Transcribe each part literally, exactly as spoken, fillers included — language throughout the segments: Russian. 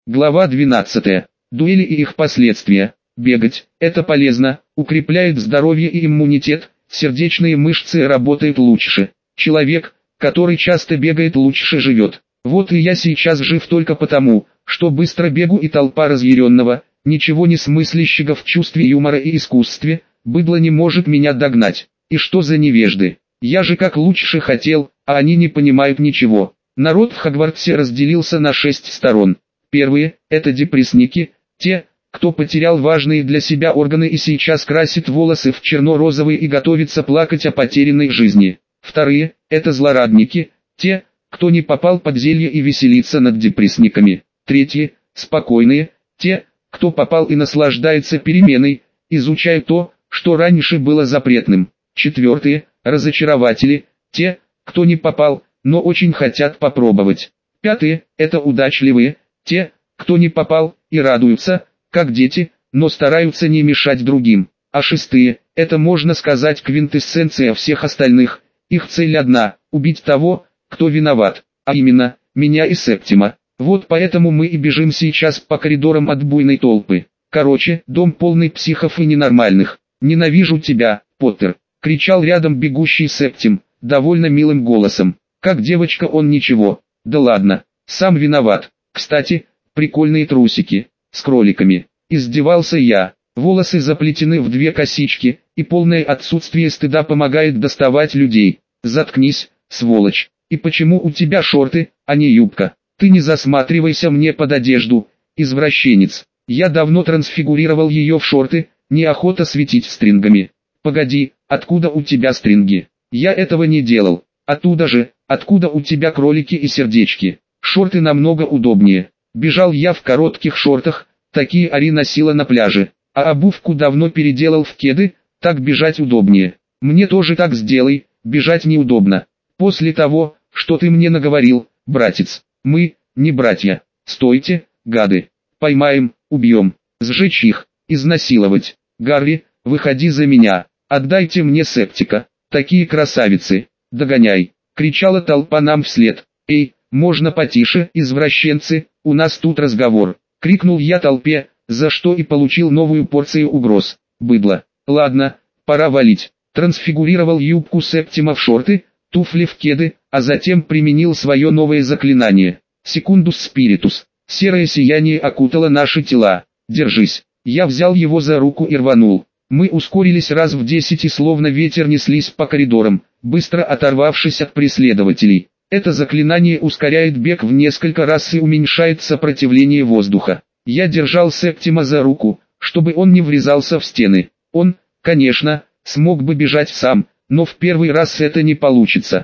Глава двенадцатая. Дуэли и их последствия. Бегать – это полезно, укрепляет здоровье и иммунитет, сердечные мышцы работают лучше. Человек, который часто бегает, лучше живет. Вот и я сейчас жив только потому, что быстро бегу, и толпа разъяренного, ничего не смыслящего в чувстве юмора и искусстве, быдло не может меня догнать. И что за невежды? Я же как лучше хотел, а они не понимают ничего. Народ в Хогвартсе разделился на шесть сторон. Первые – это депрессники, те, кто потерял важные для себя органы и сейчас красит волосы в черно-розовый и готовится плакать о потерянной жизни. Вторые – это злорадники, те, кто не попал под зелье и веселится над депрессниками. Третьи – спокойные, те, кто попал и наслаждается переменой, изучая то, что раньше было запретным. Четвертые – разочарователи, те, кто не попал, но очень хотят попробовать. Пятые – это удачливые, те, кто не попал и радуются, как дети, но стараются не мешать другим. А шестые – это, можно сказать, квинтэссенция всех остальных. Их цель одна – убить того, кто виноват, а именно, меня и Септима. Вот поэтому мы и бежим сейчас по коридорам от буйной толпы. Короче, дом полный психов и ненормальных. «Ненавижу тебя, Поттер!» — кричал рядом бегущий Септим, довольно милым голосом. Как девочка он ничего. Да ладно, сам виноват. Кстати, прикольные трусики, с кроликами. Издевался я. Волосы заплетены в две косички, и полное отсутствие стыда помогает доставать людей. Заткнись, сволочь. И почему у тебя шорты, а не юбка? Ты не засматривайся мне под одежду, извращенец. Я давно трансфигурировал ее в шорты, неохота светить стрингами. Погоди, откуда у тебя стринги? Я этого не делал. Оттуда же, откуда у тебя кролики и сердечки. Шорты намного удобнее. Бежал я в коротких шортах, такие Ари носила на пляже. А обувку давно переделал в кеды, так бежать удобнее. Мне тоже так сделай, бежать неудобно. После того, что ты мне наговорил, братец. Мы, не братья. Стойте, гады. Поймаем, убьем. Сжечь их, изнасиловать. Гарри, выходи за меня. Отдайте мне Септика. Такие красавицы. Догоняй. Кричала толпа нам вслед. Эй, можно потише, извращенцы, у нас тут разговор. Крикнул я толпе, за что и получил новую порцию угроз. Быдло. Ладно, пора валить. Трансфигурировал юбку Септима в шорты, туфли в кеды, а затем применил свое новое заклинание. Секундус спиритус. Серое сияние окутало наши тела. Держись. Я взял его за руку и рванул. Мы ускорились раз в десять и словно ветер неслись по коридорам, быстро оторвавшись от преследователей. Это заклинание ускоряет бег в несколько раз и уменьшает сопротивление воздуха. Я держал Септима за руку, чтобы он не врезался в стены. Он, конечно, смог бы бежать сам, но в первый раз это не получится.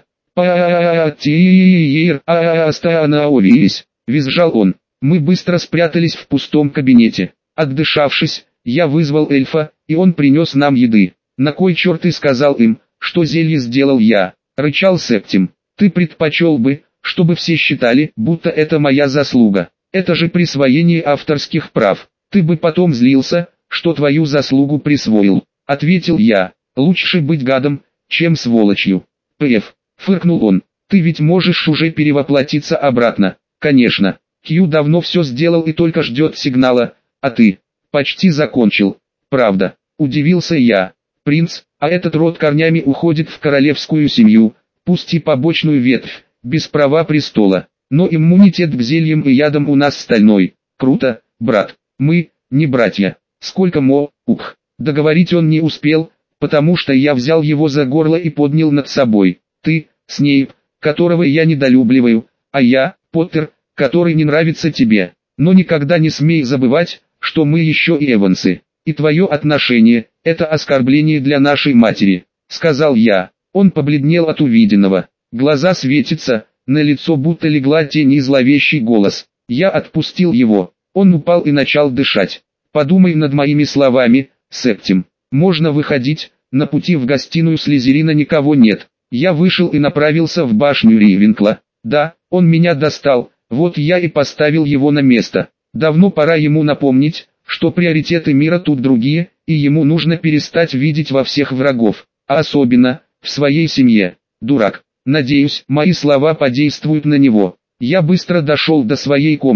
«Па-а-а-а-тир-а-а-а-ста-на-овись», — визжал он. Мы быстро спрятались в пустом кабинете. Отдышавшись, я вызвал эльфа, и он принес нам еды. «На кой черт ты сказал им, что зелье сделал я?» — рычал Септим. «Ты предпочел бы, чтобы все считали, будто это моя заслуга. Это же присвоение авторских прав. Ты бы потом злился, что твою заслугу присвоил», — ответил я. «Лучше быть гадом, чем сволочью». «Пф», — фыркнул он, — «ты ведь можешь уже перевоплотиться обратно». «Конечно. Кью давно все сделал и только ждет сигнала, а ты...» «Почти закончил». «Правда», — удивился я. «Принц, а этот род корнями уходит в королевскую семью, пусть и побочную ветвь, без права престола. Но иммунитет к зельям и ядам у нас стальной. Круто, брат. Мы, не братья. Сколько мо, ух». Договорить он не успел, потому что я взял его за горло и поднял над собой. «Ты, Снейп, которого я недолюбливаю, а я, Поттер, который не нравится тебе. Но никогда не смей забывать, что мы еще и Эвансы. И твое отношение – это оскорбление для нашей матери», – сказал я. Он побледнел от увиденного. Глаза светятся, на лицо будто легла тень и зловещий голос. Я отпустил его. Он упал и начал дышать. «Подумай над моими словами, Септим. Можно выходить, на пути в гостиную Слизерина никого нет». Я вышел и направился в башню Ривенкла. Да, он меня достал, вот я и поставил его на место. Давно пора ему напомнить, что приоритеты мира тут другие, и ему нужно перестать видеть во всех врагов, а особенно, в своей семье. Дурак. Надеюсь, мои слова подействуют на него. Я быстро дошел до своей комнаты,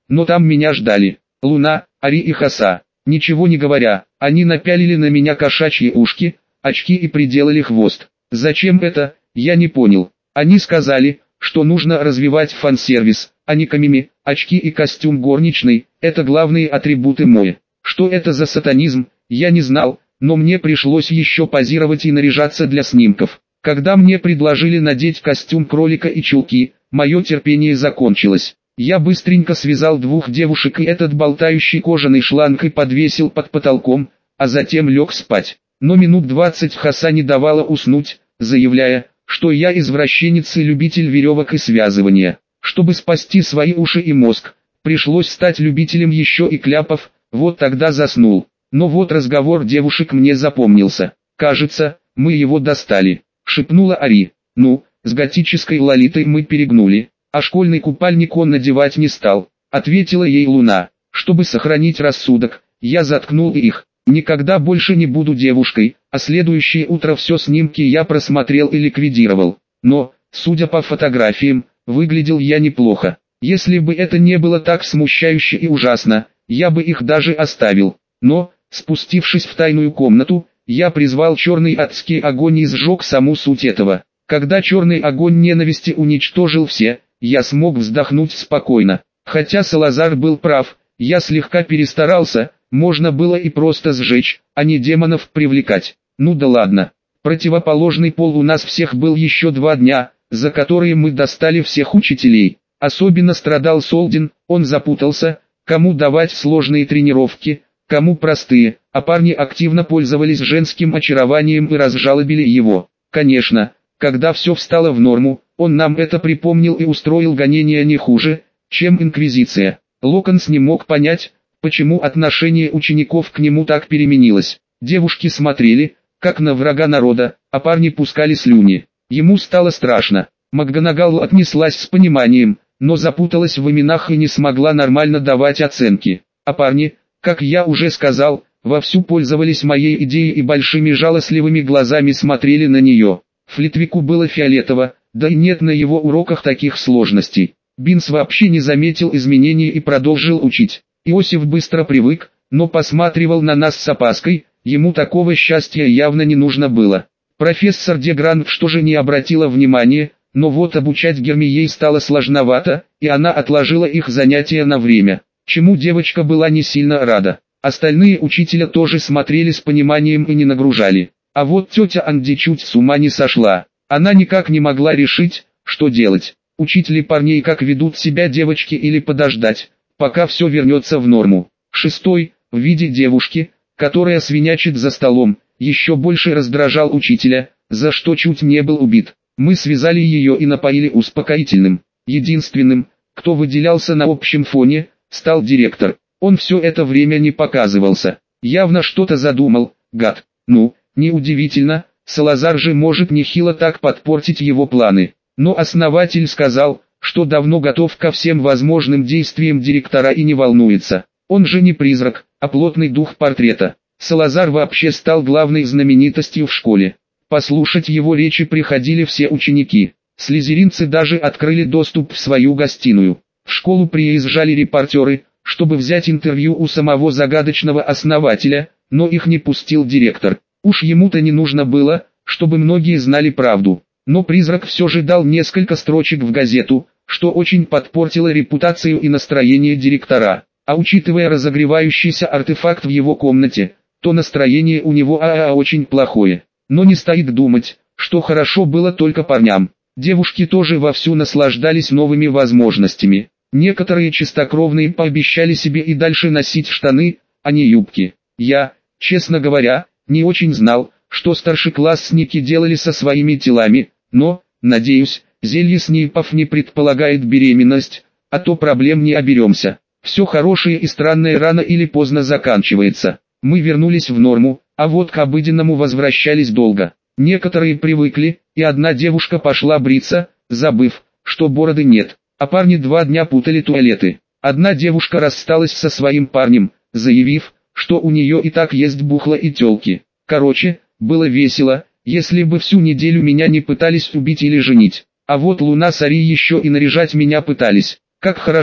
но там меня ждали Луна, Ари и Хаса. Ничего не говоря, они напялили на меня кошачьи ушки, очки и приделали хвост. Зачем это, я не понял. Они сказали, что нужно развивать фан-сервис, а не камими, очки и костюм горничной – это главные атрибуты мои. Что это за сатанизм, я не знал, но мне пришлось еще позировать и наряжаться для снимков. Когда мне предложили надеть костюм кролика и чулки, мое терпение закончилось. Я быстренько связал двух девушек и этот болтающий кожаный шланг и подвесил под потолком, а затем лег спать. Но минут двадцать Хаса не давала уснуть, заявляя, что я извращенец и любитель веревок и связывания. Чтобы спасти свои уши и мозг, пришлось стать любителем еще и кляпов, вот тогда заснул. Но вот разговор девушек мне запомнился. «Кажется, мы его достали», — шепнула Ари. «Ну, с готической Лолитой мы перегнули, а школьный купальник он надевать не стал», — ответила ей Луна. «Чтобы сохранить рассудок, я заткнул их. Никогда больше не буду девушкой, а следующее утро все снимки я просмотрел и ликвидировал. Но, судя по фотографиям, выглядел я неплохо. Если бы это не было так смущающе и ужасно, я бы их даже оставил. Но, спустившись в тайную комнату, я призвал черный адский огонь и сжег саму суть этого. Когда черный огонь ненависти уничтожил все, я смог вздохнуть спокойно. Хотя Салазар был прав, я слегка перестарался, можно было и просто сжечь, а не демонов привлекать. Ну да ладно. Противоположный пол у нас всех был еще два дня, за которые мы достали всех учителей. Особенно страдал Солдин, он запутался, кому давать сложные тренировки, кому простые, а парни активно пользовались женским очарованием и разжалобили его. Конечно, когда все встало в норму, он нам это припомнил и устроил гонения не хуже, чем Инквизиция. Локонс не мог понять, почему отношение учеников к нему так переменилось. Девушки смотрели, как на врага народа, а парни пускали слюни. Ему стало страшно. МакГонагал отнеслась с пониманием, но запуталась в именах и не смогла нормально давать оценки. А парни, как я уже сказал, вовсю пользовались моей идеей и большими жалостливыми глазами смотрели на нее. Флитвику было фиолетово, да и нет на его уроках таких сложностей. Бинс вообще не заметил изменений и продолжил учить. Иосиф быстро привык, но посматривал на нас с опаской, ему такого счастья явно не нужно было. Профессор Дегран что же не обратила внимания, но вот обучать Гермией стало сложновато, и она отложила их занятия на время, чему девочка была не сильно рада. Остальные учителя тоже смотрели с пониманием и не нагружали. А вот тетя Анди чуть с ума не сошла. Она никак не могла решить, что делать. Учить ли парней, как ведут себя девочки, или подождать, пока все вернется в норму. Шестой, в виде девушки, которая свинячит за столом, еще больше раздражал учителя, за что чуть не был убит. Мы связали ее и напоили успокоительным. Единственным, кто выделялся на общем фоне, стал директор. Он все это время не показывался. Явно что-то задумал, гад. Ну, неудивительно, Салазар же может нехило так подпортить его планы. Но основатель сказал, что давно готов ко всем возможным действиям директора и не волнуется. Он же не призрак, а плотный дух портрета. Салазар вообще стал главной знаменитостью в школе. Послушать его речи приходили все ученики. Слизеринцы даже открыли доступ в свою гостиную. В школу приезжали репортеры, чтобы взять интервью у самого загадочного основателя, но их не пустил директор. Уж ему-то не нужно было, чтобы многие знали правду. Но призрак все же дал несколько строчек в газету, что очень подпортило репутацию и настроение директора. А учитывая разогревающийся артефакт в его комнате, то настроение у него а, -а, -а очень плохое. Но не стоит думать, что хорошо было только парням. Девушки тоже вовсю наслаждались новыми возможностями. Некоторые чистокровные пообещали себе и дальше носить штаны, а не юбки. Я, честно говоря, не очень знал, что старшеклассники делали со своими телами, но, надеюсь, зелье снипов не предполагает беременность, а то проблем не оберемся. Все хорошее и странное рано или поздно заканчивается. Мы вернулись в норму, а вот к обыденному возвращались долго. Некоторые привыкли, и одна девушка пошла бриться, забыв, что бороды нет, а парни два дня путали туалеты. Одна девушка рассталась со своим парнем, заявив, что у нее и так есть бухло и тёлки. Короче, было весело, если бы всю неделю меня не пытались убить или женить. А вот Луна с Ари еще и наряжать меня пытались. Как хорошо,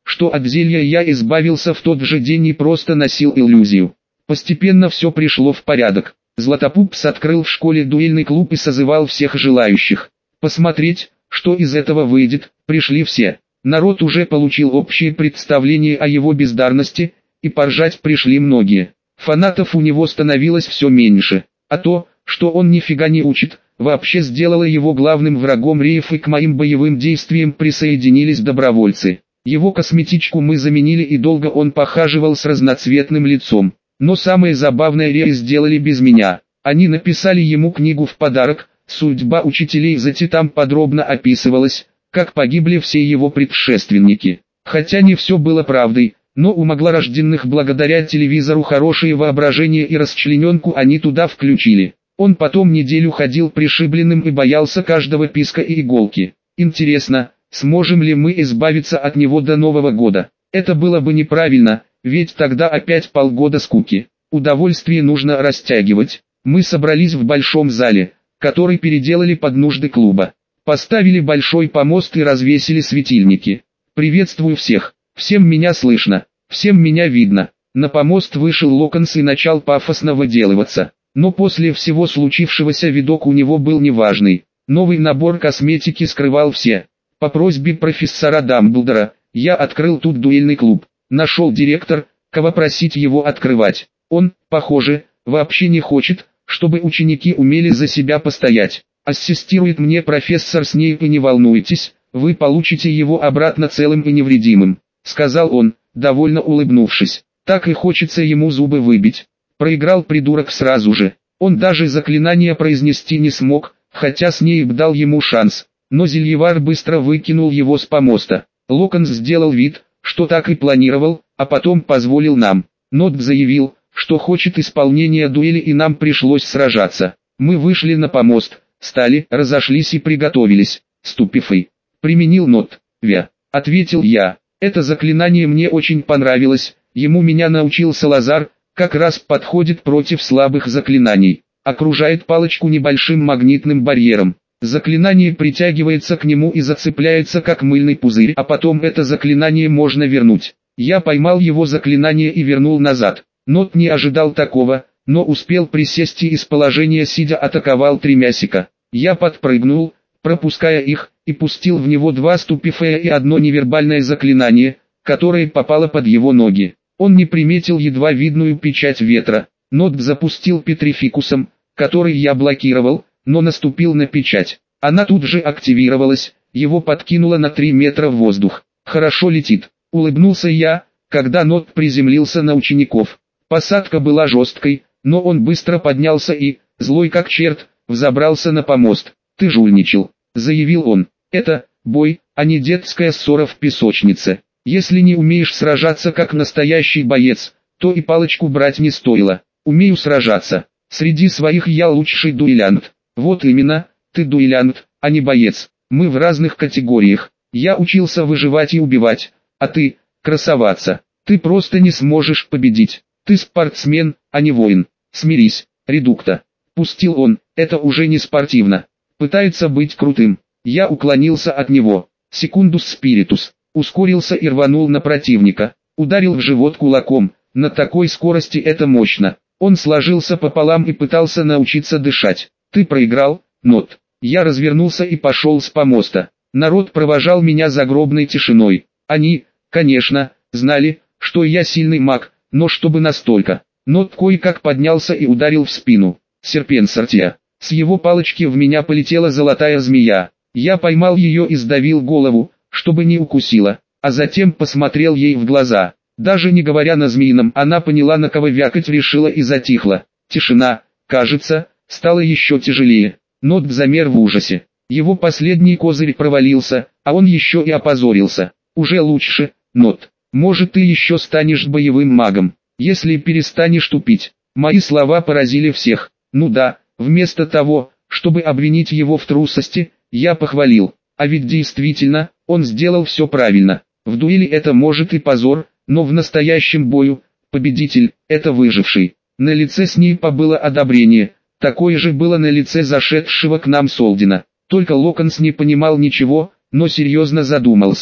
что от зелья я избавился в тот же день и просто носил иллюзию. Постепенно все пришло в порядок. Златопупс открыл в школе дуэльный клуб и созывал всех желающих посмотреть, что из этого выйдет. Пришли все. Народ уже получил общее представление о его бездарности, и поржать пришли многие. Фанатов у него становилось все меньше, а то, что он нифига не учит, вообще сделало его главным врагом Реев, и к моим боевым действиям присоединились добровольцы. Его косметичку мы заменили, и долго он похаживал с разноцветным лицом. Но самое забавное Реи сделали без меня. Они написали ему книгу в подарок. Судьба учителей Зати там подробно описывалась, как погибли все его предшественники. Хотя не все было правдой, но у маглорожденных благодаря телевизору хорошее воображение и расчлененку они туда включили. Он потом неделю ходил пришибленным и боялся каждого писка и иголки. Интересно, сможем ли мы избавиться от него до Нового года? Это было бы неправильно, ведь тогда опять полгода скуки. Удовольствие нужно растягивать. Мы собрались в большом зале, который переделали под нужды клуба. Поставили большой помост и развесили светильники. Приветствую всех. Всем меня слышно. Всем меня видно. На помост вышел Локонс и начал пафосно выделываться. Но после всего случившегося видок у него был неважный. Новый набор косметики скрывал все. По просьбе профессора Дамблдора, я открыл тут дуэльный клуб. Нашел директор, кого просить его открывать. Он, похоже, вообще не хочет, чтобы ученики умели за себя постоять. Ассистирует мне профессор Снейп, и не волнуйтесь, вы получите его обратно целым и невредимым, сказал он, довольно улыбнувшись. Так и хочется ему зубы выбить. Проиграл придурок сразу же. Он даже заклинание произнести не смог, хотя Снейп дал ему шанс. Но Зельевар быстро выкинул его с помоста. Локонс сделал вид, что так и планировал, а потом позволил нам. Нот заявил, что хочет исполнения дуэли, и нам пришлось сражаться. Мы вышли на помост, стали, разошлись и приготовились. Ступифей. Применил Нот. Вя. Ответил я. Это заклинание мне очень понравилось, ему меня научил Салазар, как раз подходит против слабых заклинаний. Окружает палочку небольшим магнитным барьером. Заклинание притягивается к нему и зацепляется как мыльный пузырь, а потом это заклинание можно вернуть. Я поймал его заклинание и вернул назад. Нот не ожидал такого, но успел присесть и из положения сидя атаковал три мясика. Я подпрыгнул, пропуская их, и пустил в него два ступифея и одно невербальное заклинание, которое попало под его ноги. Он не приметил едва видную печать ветра. Нот запустил петрификусом, который я блокировал, но наступил на печать. Она тут же активировалась, его подкинуло на три метра в воздух. Хорошо летит, улыбнулся я, когда Нот приземлился на учеников. Посадка была жесткой, но он быстро поднялся и, злой как черт, взобрался на помост. «Ты жульничал», — заявил он. «Это бой, а не детская ссора в песочнице. Если не умеешь сражаться как настоящий боец, то и палочку брать не стоило. Умею сражаться. Среди своих я лучший дуэлянт». «Вот именно, ты дуэлянт, а не боец. Мы в разных категориях. Я учился выживать и убивать, а ты — красоваться. Ты просто не сможешь победить. Ты спортсмен, а не воин. Смирись, редукта». Пустил он, это уже не спортивно. Пытается быть крутым. Я уклонился от него. Секундус спиритус. Ускорился и рванул на противника. Ударил в живот кулаком. На такой скорости это мощно. Он сложился пополам и пытался научиться дышать. «Ты проиграл, Нот». Я развернулся и пошел с помоста. Народ провожал меня загробной тишиной. Они, конечно, знали, что я сильный маг, но чтобы настолько. Нот кое-как поднялся и ударил в спину. Серпенсортия. С его палочки в меня полетела золотая змея. Я поймал ее и сдавил голову, чтобы не укусила, а затем посмотрел ей в глаза. Даже не говоря на змеином, она поняла, на кого вякать решила, и затихла. Тишина, кажется, стала еще тяжелее. Нот замер в ужасе. Его последний козырь провалился, а он еще и опозорился. Уже лучше, Нот. Может, ты еще станешь боевым магом, если перестанешь тупить. Мои слова поразили всех. Ну да, вместо того, чтобы обвинить его в трусости, я похвалил. А ведь действительно, он сделал все правильно. В дуэли это может и позор, но в настоящем бою, победитель – это выживший. На лице Снейпа было одобрение, такое же было на лице зашедшего к нам Солдина. Только Локонс не понимал ничего, но серьезно задумался.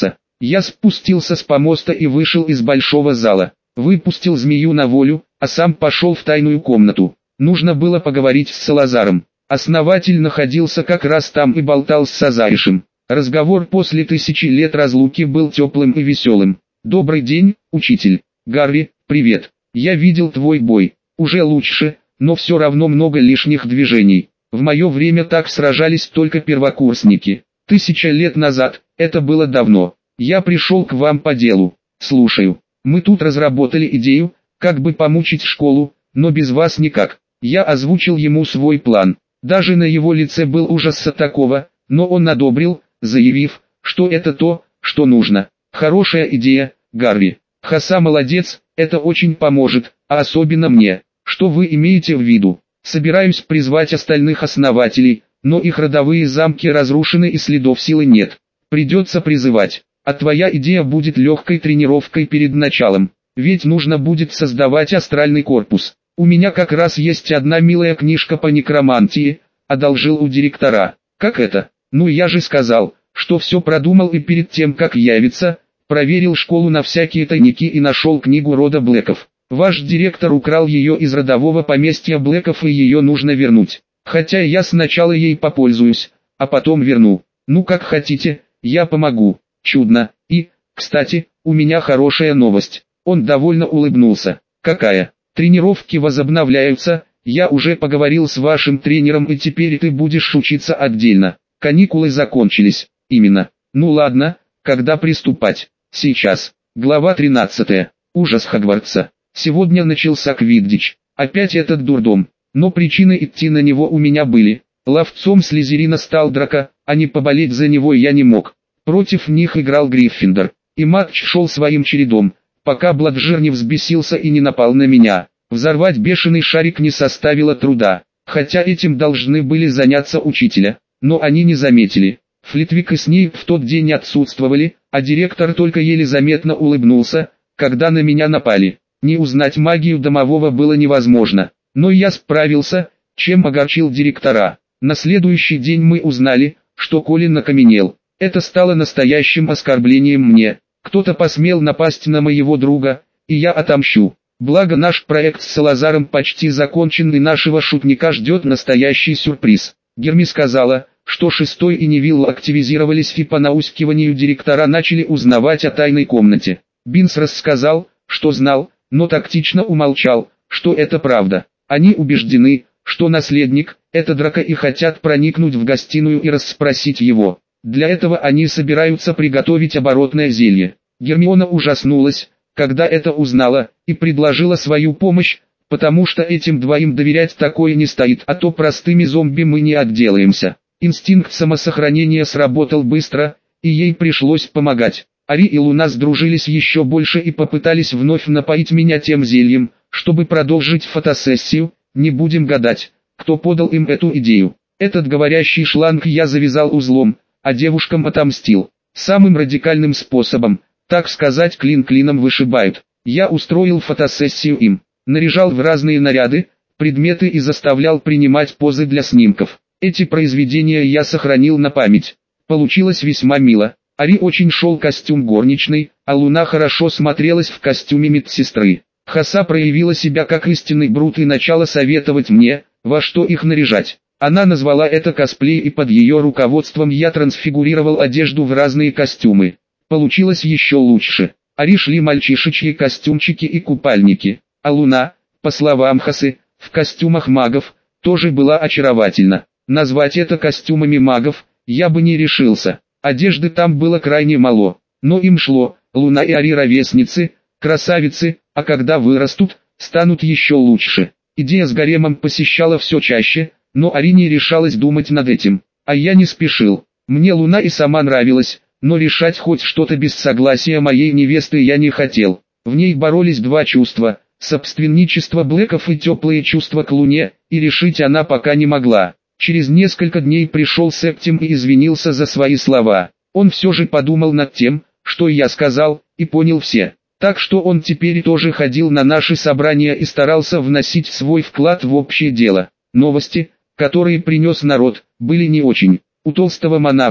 Я спустился с помоста и вышел из большого зала. Выпустил змею на волю, а сам пошел в тайную комнату. Нужно было поговорить с Салазаром. Основатель находился как раз там и болтал с Сазаришем. Разговор после тысячи лет разлуки был теплым и веселым. «Добрый день, учитель. Гарри, привет. Я видел твой бой. Уже лучше, но все равно много лишних движений. В мое время так сражались только первокурсники. Тысяча лет назад, это было давно. Я пришел к вам по делу. Слушаю. Мы тут разработали идею, как бы помучить школу, но без вас никак». Я озвучил ему свой план. Даже на его лице был ужас от такого, но он одобрил, заявив, что это то, что нужно. «Хорошая идея, Гарри. Хаса молодец, это очень поможет, а особенно мне. Что вы имеете в виду?» «Собираюсь призвать остальных основателей, но их родовые замки разрушены и следов силы нет. Придется призывать. А твоя идея будет легкой тренировкой перед началом. Ведь нужно будет создавать астральный корпус. У меня как раз есть одна милая книжка по некромантии, одолжил у директора». «Как это?» «Ну я же сказал, что все продумал и перед тем как явиться, проверил школу на всякие тайники и нашел книгу рода Блэков. Ваш директор украл ее из родового поместья Блэков и ее нужно вернуть. Хотя я сначала ей попользуюсь, а потом верну. Ну как хотите, я помогу». «Чудно. И, кстати, у меня хорошая новость». Он довольно улыбнулся. «Какая?» «Тренировки возобновляются, я уже поговорил с вашим тренером и теперь ты будешь учиться отдельно. Каникулы закончились». «Именно. Ну ладно, когда приступать?» «Сейчас». Глава тринадцатая. Ужас Хогвартса. Сегодня начался квиддич. Опять этот дурдом. Но причины идти на него у меня были. Ловцом Слизерина стал Драко, а не поболеть за него я не мог. Против них играл Гриффиндор. И матч шел своим чередом, пока Бладжер не взбесился и не напал на меня. Взорвать бешеный шарик не составило труда, хотя этим должны были заняться учителя, но они не заметили. Флитвик и Снейп в тот день отсутствовали, а директор только еле заметно улыбнулся, когда на меня напали. Не узнать магию домового было невозможно, но я справился, чем огорчил директора. На следующий день мы узнали, что Колин окаменел. Это стало настоящим оскорблением мне. Кто-то посмел напасть на моего друга, и я отомщу. Благо наш проект с Салазаром почти закончен и нашего шутника ждет настоящий сюрприз. Герми сказала, что Шестой и Невилл активизировались и по наускиванию директора начали узнавать о тайной комнате. Бинс рассказал, что знал, но тактично умолчал, что это правда. Они убеждены, что наследник – это Драко и хотят проникнуть в гостиную и расспросить его. Для этого они собираются приготовить оборотное зелье. Гермиона ужаснулась, когда это узнала, и предложила свою помощь, потому что этим двоим доверять такое не стоит, а то простыми зомби мы не отделаемся. Инстинкт самосохранения сработал быстро, и ей пришлось помогать. Ари и Луна сдружились еще больше и попытались вновь напоить меня тем зельем, чтобы продолжить фотосессию. Не будем гадать, кто подал им эту идею. Этот говорящий шланг я завязал узлом, а девушкам отомстил. Самым радикальным способом, так сказать, клин клином вышибают. Я устроил фотосессию им, наряжал в разные наряды, предметы и заставлял принимать позы для снимков. Эти произведения я сохранил на память. Получилось весьма мило. Ари очень шел костюм горничной, а Луна хорошо смотрелась в костюме медсестры. Хаса проявила себя как истинный брут и начала советовать мне, во что их наряжать. Она назвала это косплей, и под ее руководством я трансфигурировал одежду в разные костюмы. Получилось еще лучше. Ари шли мальчишечьи костюмчики и купальники, а Луна, по словам Хасы, в костюмах магов, тоже была очаровательна. Назвать это костюмами магов, я бы не решился. Одежды там было крайне мало, но им шло. Луна и Ари ровесницы, красавицы, а когда вырастут, станут еще лучше. Идея с гаремом посещала все чаще, но Ари не решалась думать над этим, а я не спешил. Мне Луна и сама нравилась, но решать хоть что-то без согласия моей невесты я не хотел. В ней боролись два чувства, собственничество Блэков и теплые чувства к Луне, и решить она пока не могла. Через несколько дней пришел Септим и извинился за свои слова. Он все же подумал над тем, что я сказал, и понял все. Так что он теперь тоже ходил на наши собрания и старался вносить свой вклад в общее дело. Новости, которые принес народ, были не очень. У толстого монаха,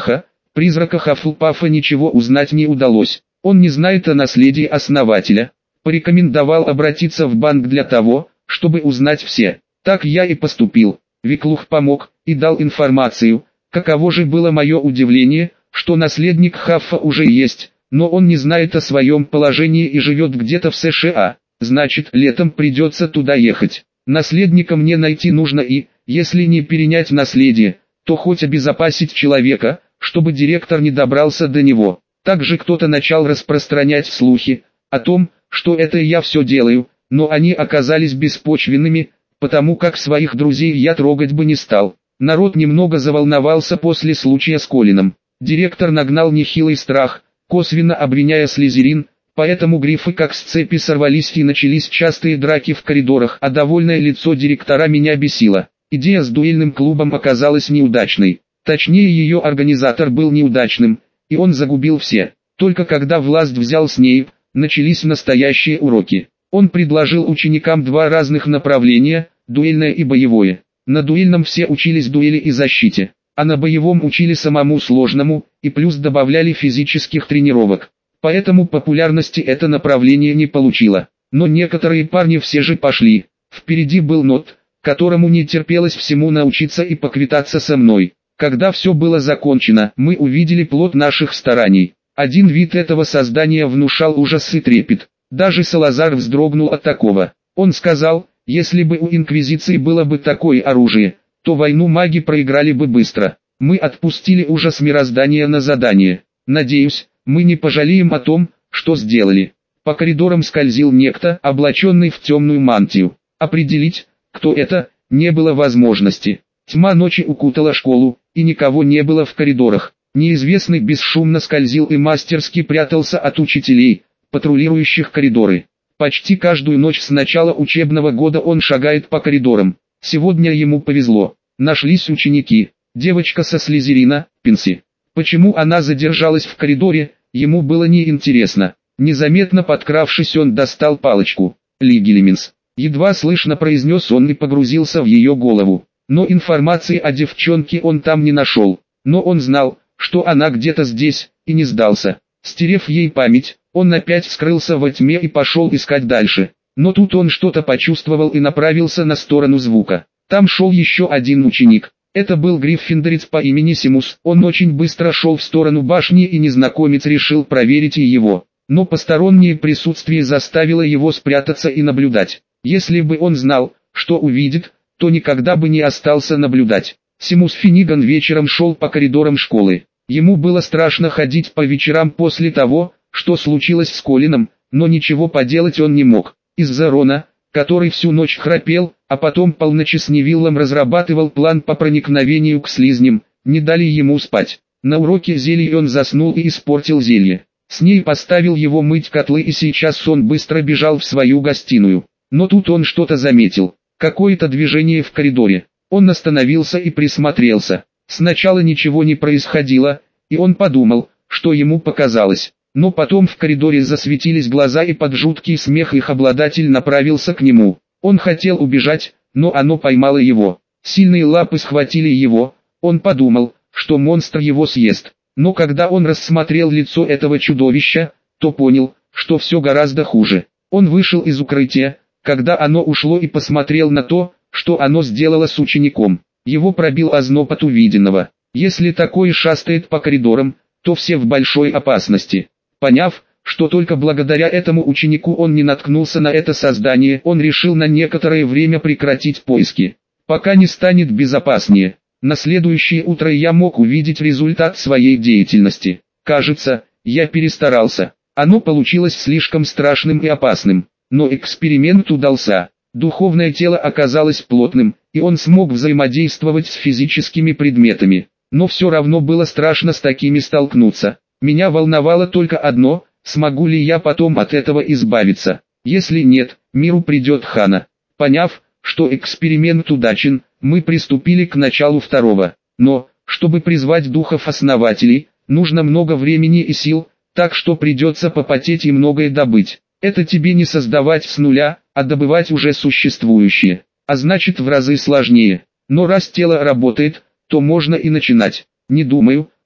Призрака Хаффлпафа ничего узнать не удалось. Он не знает о наследии основателя. Порекомендовал обратиться в банк для того, чтобы узнать все. Так я и поступил. Виклух помог и дал информацию. Каково же было мое удивление, что наследник Хаффа уже есть, но он не знает о своем положении и живет где-то в США. Значит, летом придется туда ехать. Наследника мне найти нужно и, если не перенять наследие, то хоть обезопасить человека, чтобы директор не добрался до него. Также кто-то начал распространять слухи о том, что это я все делаю, но они оказались беспочвенными, потому как своих друзей я трогать бы не стал. Народ немного заволновался после случая с Колином. Директор нагнал нехилый страх, косвенно обвиняя Слизерин, поэтому грифы как с цепи сорвались и начались частые драки в коридорах, а довольное лицо директора меня бесило. Идея с дуэльным клубом оказалась неудачной. Точнее, ее организатор был неудачным, и он загубил все. Только когда власть взял Снейп, начались настоящие уроки. Он предложил ученикам два разных направления, дуэльное и боевое. На дуэльном все учились дуэли и защите, а на боевом учили самому сложному, и плюс добавляли физических тренировок. Поэтому популярности это направление не получило. Но некоторые парни все же пошли. Впереди был Нот, которому не терпелось всему научиться и поквитаться со мной. Когда все было закончено, мы увидели плод наших стараний. Один вид этого создания внушал ужас и трепет. Даже Салазар вздрогнул от такого. Он сказал, если бы у Инквизиции было бы такое оружие, то войну маги проиграли бы быстро. Мы отпустили ужас мироздания на задание. Надеюсь, мы не пожалеем о том, что сделали. По коридорам скользил некто, облаченный в темную мантию. Определить, кто это, не было возможности. Тьма ночи укутала школу, и никого не было в коридорах. Неизвестный бесшумно скользил и мастерски прятался от учителей, патрулирующих коридоры. Почти каждую ночь с начала учебного года он шагает по коридорам. Сегодня ему повезло. Нашлись ученики. Девочка со Слизерина, Пинси. Почему она задержалась в коридоре, ему было неинтересно. Незаметно подкравшись, он достал палочку. Лигелеминс. Едва слышно произнес он и погрузился в ее голову. Но информации о девчонке он там не нашел. Но он знал, что она где-то здесь, и не сдался. Стерев ей память, он опять скрылся во тьме и пошел искать дальше. Но тут он что-то почувствовал и направился на сторону звука. Там шел еще один ученик. Это был гриффиндорец по имени Симус. Он очень быстро шел в сторону башни, и незнакомец решил проверить и его. Но постороннее присутствие заставило его спрятаться и наблюдать. Если бы он знал, что увидит, то никогда бы не остался наблюдать. Симус Финниган вечером шел по коридорам школы. Ему было страшно ходить по вечерам после того, что случилось с Колином, но ничего поделать он не мог. Из-за Рона, который всю ночь храпел, а потом полночи с Невиллом разрабатывал план по проникновению к слизням, не дали ему спать. На уроке зелий он заснул и испортил зелье. С ней поставил его мыть котлы, и сейчас он быстро бежал в свою гостиную. Но тут он что-то заметил. Какое-то движение в коридоре. Он остановился и присмотрелся. Сначала ничего не происходило, и он подумал, что ему показалось. Но потом в коридоре засветились глаза, и под жуткий смех их обладатель направился к нему. Он хотел убежать, но оно поймало его. Сильные лапы схватили его. Он подумал, что монстр его съест. Но когда он рассмотрел лицо этого чудовища, то понял, что все гораздо хуже. Он вышел из укрытия, когда оно ушло, и посмотрел на то, что оно сделало с учеником. Его пробил озноб от увиденного. Если такое шастает по коридорам, то все в большой опасности. Поняв, что только благодаря этому ученику он не наткнулся на это создание, он решил на некоторое время прекратить поиски, пока не станет безопаснее. На следующее утро я мог увидеть результат своей деятельности. Кажется, я перестарался. Оно получилось слишком страшным и опасным, но эксперимент удался. Духовное тело оказалось плотным, и он смог взаимодействовать с физическими предметами. Но все равно было страшно с такими столкнуться. Меня волновало только одно: смогу ли я потом от этого избавиться. Если нет, миру придет хана. Поняв, что эксперимент удачен, мы приступили к началу второго. Но, чтобы призвать духов-основателей, нужно много времени и сил, так что придется попотеть и многое добыть. Это тебе не создавать с нуля, а добывать уже существующее. А значит, в разы сложнее. Но раз тело работает, то можно и начинать. Не думаю,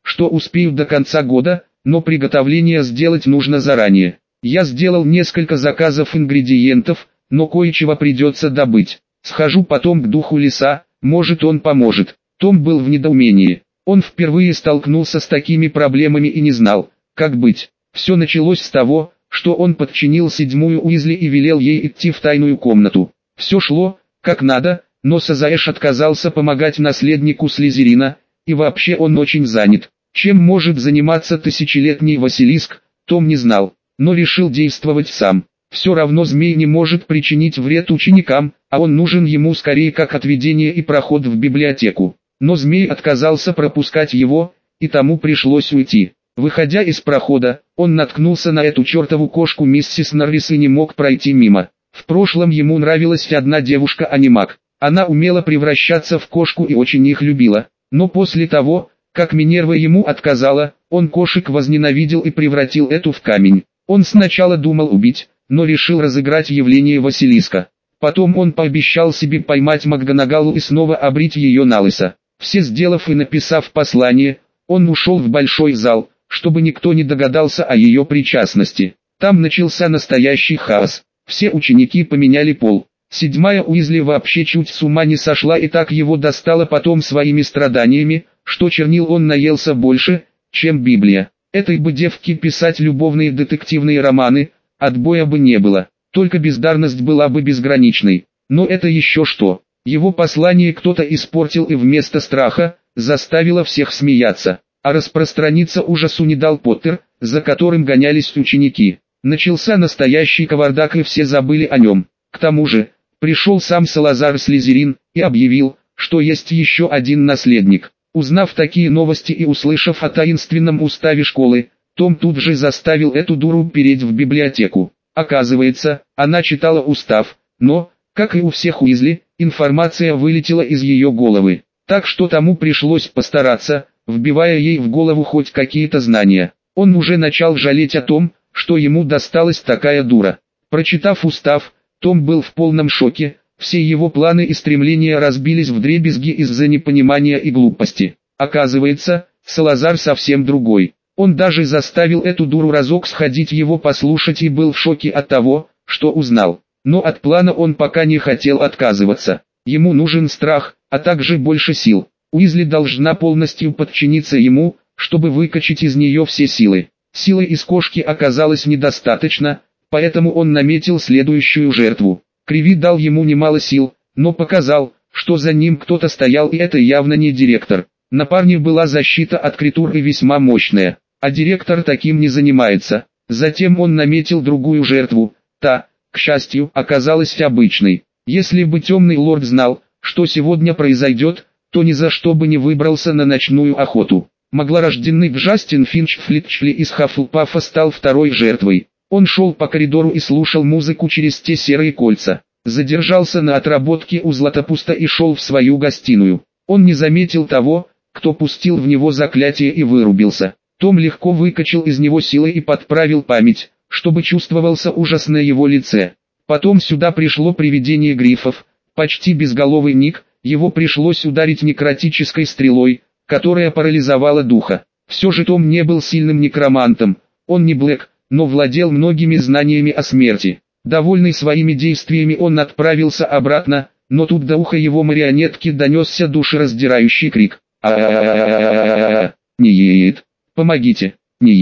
что успею до конца года, но приготовление сделать нужно заранее. Я сделал несколько заказов ингредиентов, но кое-чего придется добыть. Схожу потом к духу леса, может он поможет. Том был в недоумении. Он впервые столкнулся с такими проблемами и не знал, как быть. Все началось с того, что он подчинил седьмую Уизли и велел ей идти в тайную комнату. Все шло, как надо, но Сазаэш отказался помогать наследнику Слизерина, и вообще он очень занят. Чем может заниматься тысячелетний Василиск, Том не знал, но решил действовать сам. Все равно змей не может причинить вред ученикам, а он нужен ему скорее как отведение и проход в библиотеку. Но змей отказался пропускать его, и тому пришлось уйти. Выходя из прохода, он наткнулся на эту чертову кошку миссис Норрис и не мог пройти мимо. В прошлом ему нравилась одна девушка-анимак. Она умела превращаться в кошку и очень их любила. Но после того, как Минерва ему отказала, он кошек возненавидел и превратил эту в камень. Он сначала думал убить, но решил разыграть явление Василиска. Потом он пообещал себе поймать Макганагалу и снова обрить ее налысо. Все сделав и написав послание, он ушел в большой зал, чтобы никто не догадался о ее причастности. Там начался настоящий хаос. Все ученики поменяли пол. Седьмая Уизли вообще чуть с ума не сошла и так его достала потом своими страданиями, что чернил он наелся больше, чем Библия. Этой бы девке писать любовные детективные романы, отбоя бы не было, только бездарность была бы безграничной. Но это еще что. Его послание кто-то испортил и вместо страха, заставило всех смеяться. А распространиться ужасу не дал Поттер, за которым гонялись ученики. Начался настоящий кавардак и все забыли о нем. К тому же, пришел сам Салазар Слизерин и объявил, что есть еще один наследник. Узнав такие новости и услышав о таинственном уставе школы, Том тут же заставил эту дуру переть в библиотеку. Оказывается, она читала устав, но, как и у всех Уизли, информация вылетела из ее головы. Так что тому пришлось постараться, вбивая ей в голову хоть какие-то знания. Он уже начал жалеть о том, что ему досталась такая дура. Прочитав устав, Том был в полном шоке, все его планы и стремления разбились вдребезги из-за непонимания и глупости. Оказывается, Салазар совсем другой. Он даже заставил эту дуру разок сходить его послушать и был в шоке от того, что узнал. Но от плана он пока не хотел отказываться. Ему нужен страх, а также больше сил. Уизли должна полностью подчиниться ему, чтобы выкачать из нее все силы. Силы из кошки оказалось недостаточно, поэтому он наметил следующую жертву. Криви дал ему немало сил, но показал, что за ним кто-то стоял и это явно не директор. На парне была защита от критур и весьма мощная, а директор таким не занимается. Затем он наметил другую жертву, та, к счастью, оказалась обычной. Если бы темный лорд знал, что сегодня произойдет, то ни за что бы не выбрался на ночную охоту. Маглорожденный Джастин Финч Флитчли из Хаффлпафа стал второй жертвой. Он шел по коридору и слушал музыку через те серые кольца. Задержался на отработке у Златопуста и шел в свою гостиную. Он не заметил того, кто пустил в него заклятие и вырубился. Том легко выкачал из него силы и подправил память, чтобы чувствовался ужас на его лице. Потом сюда пришло привидение грифов, почти безголовый Ник, его пришлось ударить некротической стрелой, которая парализовала духа. Все же Том не был сильным некромантом, он не Блэк, но владел многими знаниями о смерти. Довольный своими действиями он отправился обратно, но тут до уха его марионетки донесся душераздирающий крик. А-а-а-а-а-а-а-а-а! Нет! Помогите!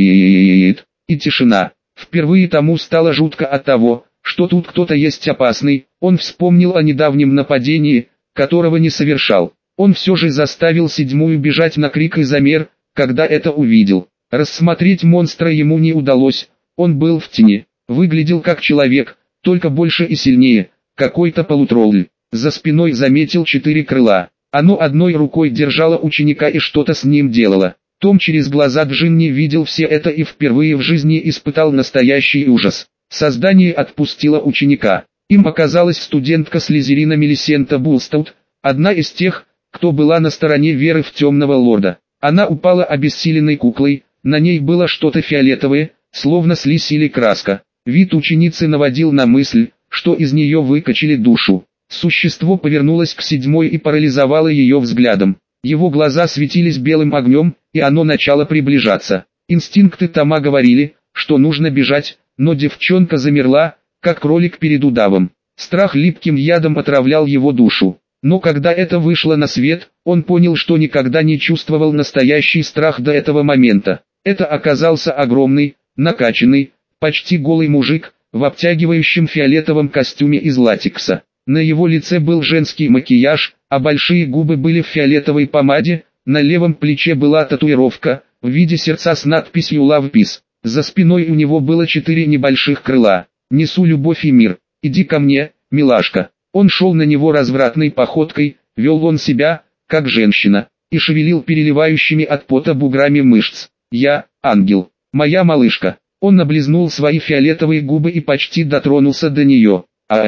Нет! И тишина. Впервые тому стало жутко от того, что тут кто-то есть опасный. Он вспомнил о недавнем нападении, которого не совершал. Он все же заставил седьмую бежать на крик и замер, когда это увидел. Рассмотреть монстра ему не удалось, он был в тени, выглядел как человек, только больше и сильнее, какой-то полутролль. За спиной заметил четыре крыла, оно одной рукой держало ученика и что-то с ним делало. Том через глаза Джинни видел все это и впервые в жизни испытал настоящий ужас. Создание отпустило ученика. Им оказалась студентка Слизерина Мелисента Булстаут, одна из тех, кто была на стороне веры в темного лорда. Она упала обессиленной куклой, на ней было что-то фиолетовое, словно слизь или краска. Вид ученицы наводил на мысль, что из нее выкачали душу. Существо повернулось к седьмой и парализовало ее взглядом. Его глаза светились белым огнем, и оно начало приближаться. Инстинкты Тома говорили, что нужно бежать, но девчонка замерла, как кролик перед удавом. Страх липким ядом отравлял его душу. Но когда это вышло на свет, он понял, что никогда не чувствовал настоящий страх до этого момента. Это оказался огромный, накачанный, почти голый мужик, в обтягивающем фиолетовом костюме из латекса. На его лице был женский макияж, а большие губы были в фиолетовой помаде, на левом плече была татуировка, в виде сердца с надписью «Love Peace». За спиной у него было четыре небольших крыла. «Несу любовь и мир. Иди ко мне, милашка». Он шел на него развратной походкой, вел он себя, как женщина, и шевелил переливающими от пота буграми мышц. «Я, ангел, моя малышка». Он облизнул свои фиолетовые губы и почти дотронулся до нее.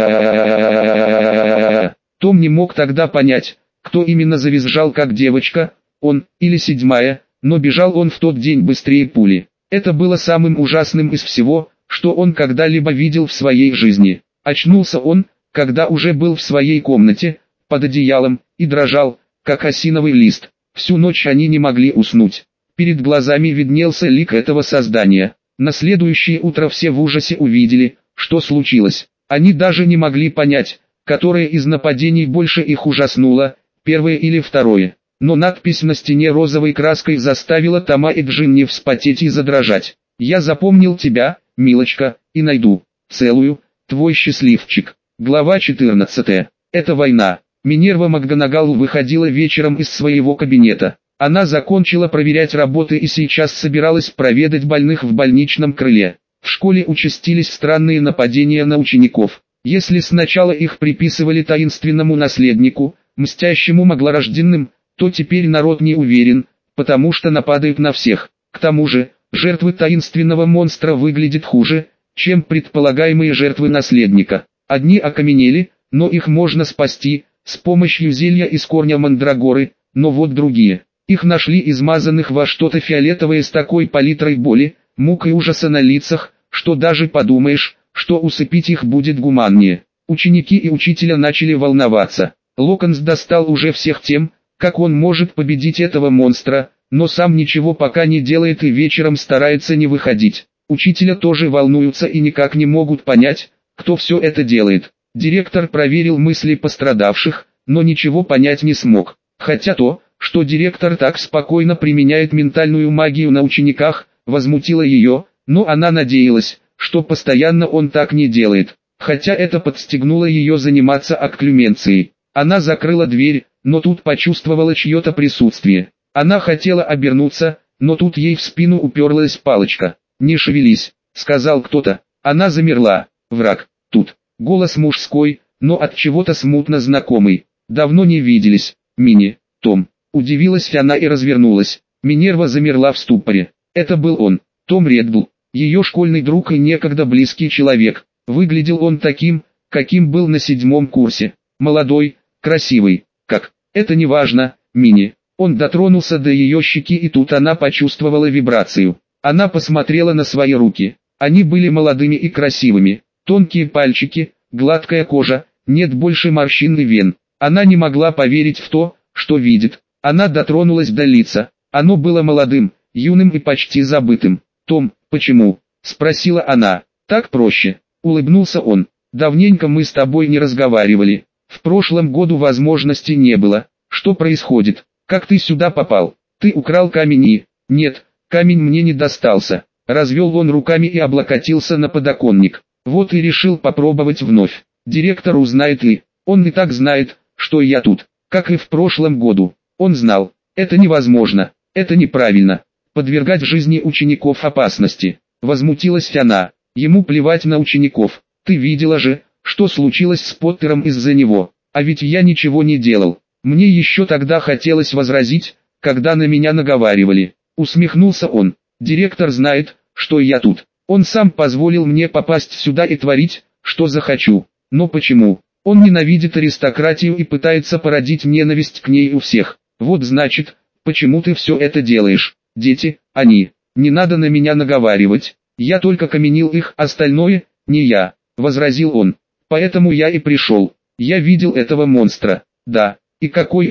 Том не мог тогда понять, кто именно завизжал как девочка, он или седьмая, но бежал он в тот день быстрее пули. Это было самым ужасным из всего, что он когда-либо видел в своей жизни. Очнулся он, когда уже был в своей комнате, под одеялом, и дрожал, как осиновый лист. Всю ночь они не могли уснуть. Перед глазами виднелся лик этого создания. На следующее утро все в ужасе увидели, что случилось. Они даже не могли понять, которое из нападений больше их ужаснуло, первое или второе. Но надпись на стене розовой краской заставила Тома и Джинни вспотеть и задрожать. «Я запомнил тебя, милочка, и найду. Целую, твой счастливчик». Глава четырнадцатая. Это война. Минерва МакГонагал выходила вечером из своего кабинета. Она закончила проверять работы и сейчас собиралась проведать больных в больничном крыле. В школе участились странные нападения на учеников. Если сначала их приписывали таинственному наследнику, мстящему маглорожденным, то теперь народ не уверен, потому что нападают на всех. К тому же, жертвы таинственного монстра выглядят хуже, чем предполагаемые жертвы наследника. Одни окаменели, но их можно спасти, с помощью зелья из корня мандрагоры, но вот другие. Их нашли измазанных во что-то фиолетовое с такой палитрой боли, мук и ужаса на лицах, что даже подумаешь, что усыпить их будет гуманнее. Ученики и учителя начали волноваться. Локонс достал уже всех тем, как он может победить этого монстра, но сам ничего пока не делает и вечером старается не выходить. Учителя тоже волнуются и никак не могут понять, кто все это делает. Директор проверил мысли пострадавших, но ничего понять не смог. Хотя то, что директор так спокойно применяет ментальную магию на учениках, возмутило ее, но она надеялась, что постоянно он так не делает. Хотя это подстегнуло ее заниматься окклюменцией. Она закрыла дверь, но тут почувствовала чье-то присутствие. Она хотела обернуться, но тут ей в спину уперлась палочка. «Не шевелись», — сказал кто-то. Она замерла. «Враг, тут». Голос мужской, но от чего-то смутно знакомый. «Давно не виделись, Мини, Том». Удивилась она и развернулась. Минерва замерла в ступоре. Это был он, Том Реддл, ее школьный друг и некогда близкий человек. Выглядел он таким, каким был на седьмом курсе. Молодой, красивый, как. Это не важно, Мини. Он дотронулся до ее щеки, и тут она почувствовала вибрацию. Она посмотрела на свои руки. Они были молодыми и красивыми. Тонкие пальчики, гладкая кожа, нет больше морщин и вен. Она не могла поверить в то, что видит. Она дотронулась до лица. Оно было молодым, юным и почти забытым. «Том, почему?» – спросила она. «Так проще», – улыбнулся он. «Давненько мы с тобой не разговаривали. В прошлом году возможности не было. Что происходит? Как ты сюда попал? Ты украл камень и...» «Нет, камень мне не достался». Развел он руками и облокотился на подоконник. «Вот и решил попробовать вновь. Директор узнает и... Он и так знает, что я тут, как и в прошлом году. Он знал. Это невозможно. Это неправильно. Подвергать жизни учеников опасности». Возмутилась она. Ему плевать на учеников. Ты видела же, что случилось с Поттером из-за него. А ведь я ничего не делал. Мне еще тогда хотелось возразить, когда на меня наговаривали. Усмехнулся он. Директор знает, что я тут. Он сам позволил мне попасть сюда и творить, что захочу. Но почему? Он ненавидит аристократию и пытается породить ненависть к ней у всех. Вот значит, почему ты все это делаешь? Дети, они. Не надо на меня наговаривать. Я только каменил их, остальное, не я, возразил он. Поэтому я и пришел. Я видел этого монстра. Да, и какой он.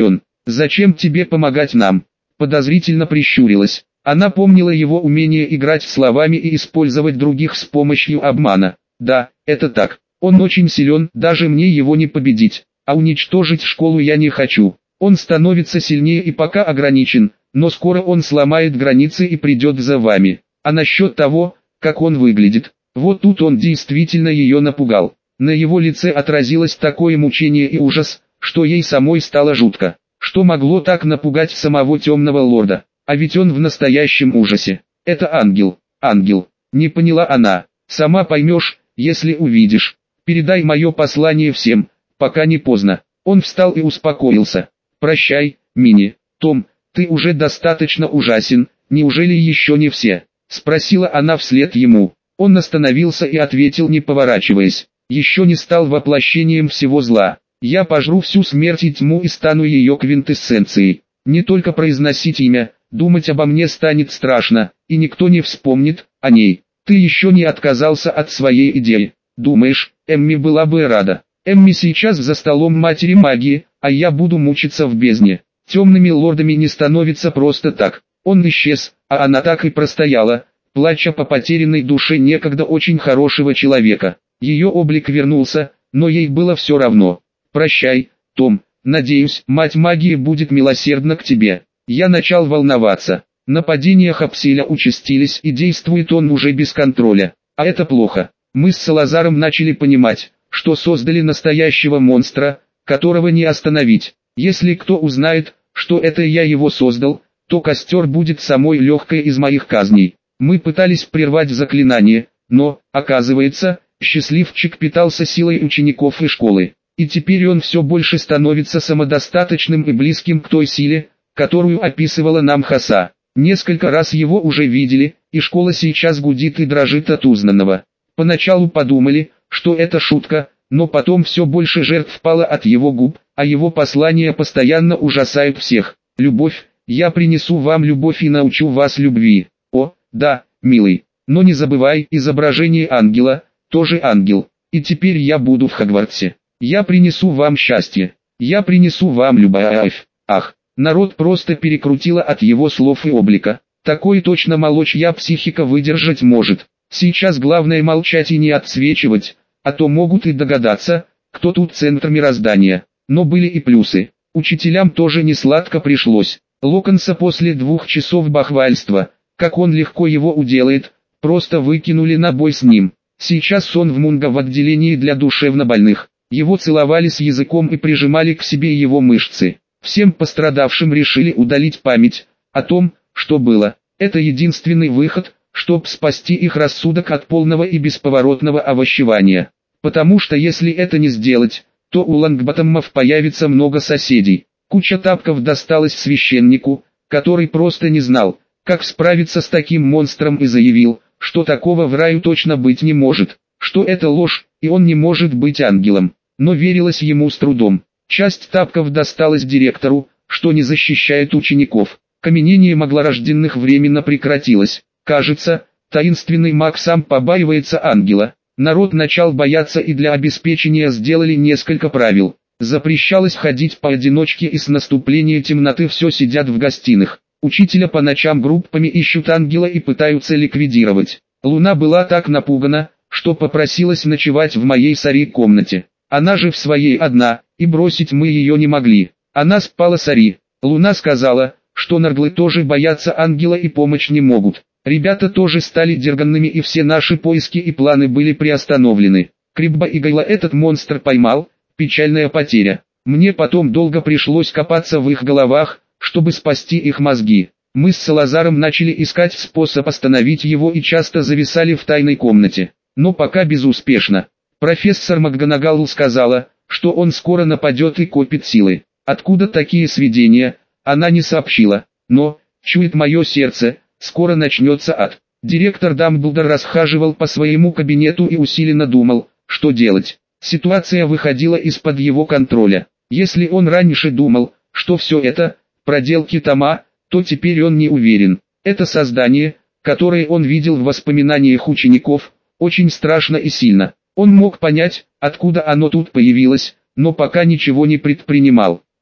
«Зачем тебе помогать нам?» Подозрительно прищурилась. Она помнила его умение играть словами и использовать других с помощью обмана. «Да, это так. Он очень силен, даже мне его не победить. А уничтожить школу я не хочу. Он становится сильнее и пока ограничен, но скоро он сломает границы и придет за вами. А насчет того, как он выглядит, вот тут он действительно ее напугал. На его лице отразилось такое мучение и ужас, что ей самой стало жутко. Что могло так напугать самого темного лорда? А ведь он в настоящем ужасе. Это ангел, ангел. Не поняла она. Сама поймешь, если увидишь. Передай мое послание всем, пока не поздно. Он встал и успокоился. Прощай, Мини. Том, ты уже достаточно ужасен, неужели еще не все? Спросила она вслед ему. Он остановился и ответил, не поворачиваясь. Еще не стал воплощением всего зла. Я пожру всю смерть и тьму и стану ее квинтэссенцией. Не только произносить имя, думать обо мне станет страшно, и никто не вспомнит о ней. Ты еще не отказался от своей идеи. Думаешь, Эмми была бы рада? Эмми сейчас за столом матери магии, а я буду мучиться в бездне. Темными лордами не становится просто так. Он исчез, а она так и простояла, плача по потерянной душе некогда очень хорошего человека. Ее облик вернулся, но ей было все равно. Прощай, Том, надеюсь, мать магии будет милосердна к тебе. Я начал волноваться. Нападения Хапсиля участились и действует он уже без контроля. А это плохо. Мы с Салазаром начали понимать, что создали настоящего монстра, которого не остановить. Если кто узнает, что это я его создал, то костер будет самой легкой из моих казней. Мы пытались прервать заклинание, но, оказывается, счастливчик питался силой учеников и школы. И теперь он все больше становится самодостаточным и близким к той силе, которую описывала нам Хаса. Несколько раз его уже видели, и школа сейчас гудит и дрожит от узнанного. Поначалу подумали, что это шутка, но потом все больше жертв пало от его губ, а его послания постоянно ужасают всех. Любовь, я принесу вам любовь и научу вас любви. О, да, милый, но не забывай, изображение ангела, тоже ангел. И теперь я буду в Хогвартсе. Я принесу вам счастье. Я принесу вам любовь. Ах, народ просто перекрутило от его слов и облика. Такой точно молочья психика выдержать может. Сейчас главное молчать и не отсвечивать, а то могут и догадаться, кто тут центр мироздания. Но были и плюсы. Учителям тоже не сладко пришлось. Локонса после двух часов бахвальства, как он легко его уделает, просто выкинули на бой с ним. Сейчас он в Мунго в отделении для душевнобольных. Его целовали с языком и прижимали к себе его мышцы. Всем пострадавшим решили удалить память о том, что было. Это единственный выход, чтобы спасти их рассудок от полного и бесповоротного овощевания. Потому что если это не сделать, то у Лонгботтомов появится много соседей. Куча тапков досталась священнику, который просто не знал, как справиться с таким монстром и заявил, что такого в раю точно быть не может, что это ложь, и он не может быть ангелом. Но верилось ему с трудом. Часть тапков досталась директору, что не защищает учеников. Каменение маглорожденных временно прекратилось. Кажется, таинственный маг сам побаивается ангела. Народ начал бояться и для обеспечения сделали несколько правил. Запрещалось ходить поодиночке и с наступления темноты все сидят в гостиных. Учителя по ночам группами ищут ангела и пытаются ликвидировать. Луна была так напугана, что попросилась ночевать в моей Сари комнате. Она же в своей одна, и бросить мы ее не могли. Она спала Сари. Луна сказала, что нарглы тоже боятся ангела и помочь не могут. Ребята тоже стали дерганными и все наши поиски и планы были приостановлены. Крибба и Гайла этот монстр поймал, печальная потеря. Мне потом долго пришлось копаться в их головах, чтобы спасти их мозги. Мы с Салазаром начали искать способ остановить его и часто зависали в тайной комнате. Но пока безуспешно. Профессор МакГонагал сказала, что он скоро нападет и копит силы. Откуда такие сведения, она не сообщила. Но, чует мое сердце, скоро начнется ад. Директор Дамблдор расхаживал по своему кабинету и усиленно думал, что делать. Ситуация выходила из-под его контроля. Если он раньше думал, что все это проделки Тома, то теперь он не уверен. Это создание, которое он видел в воспоминаниях учеников, очень страшно и сильно. Он мог понять, откуда оно тут появилось, но пока ничего не предпринимал.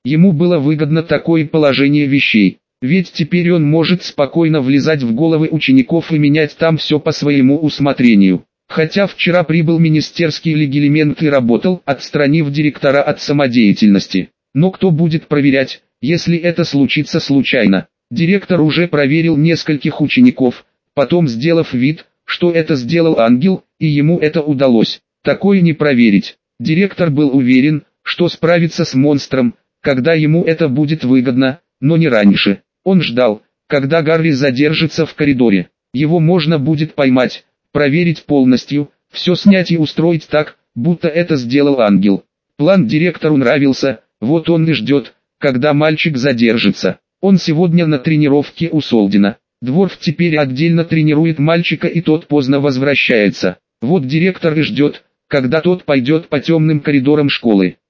Ему было выгодно такое положение вещей, ведь теперь он может спокойно влезать в головы учеников и менять там все по своему усмотрению. Хотя вчера прибыл министерский регламент и работал, отстранив директора от самодеятельности. Но кто будет проверять, если это случится случайно? Директор уже проверил нескольких учеников, потом сделав вид, что это сделал ангел, и ему это удалось. Такое не проверить. Директор был уверен, что справится с монстром, когда ему это будет выгодно, но не раньше. Он ждал, когда Гарри задержится в коридоре. Его можно будет поймать, проверить полностью, все снять и устроить так, будто это сделал ангел. План директору нравился, вот он и ждет, когда мальчик задержится. Он сегодня на тренировке у Солдина. Дворф теперь отдельно тренирует мальчика, и тот поздно возвращается. Вот директор и ждет, когда тот пойдет по темным коридорам школы.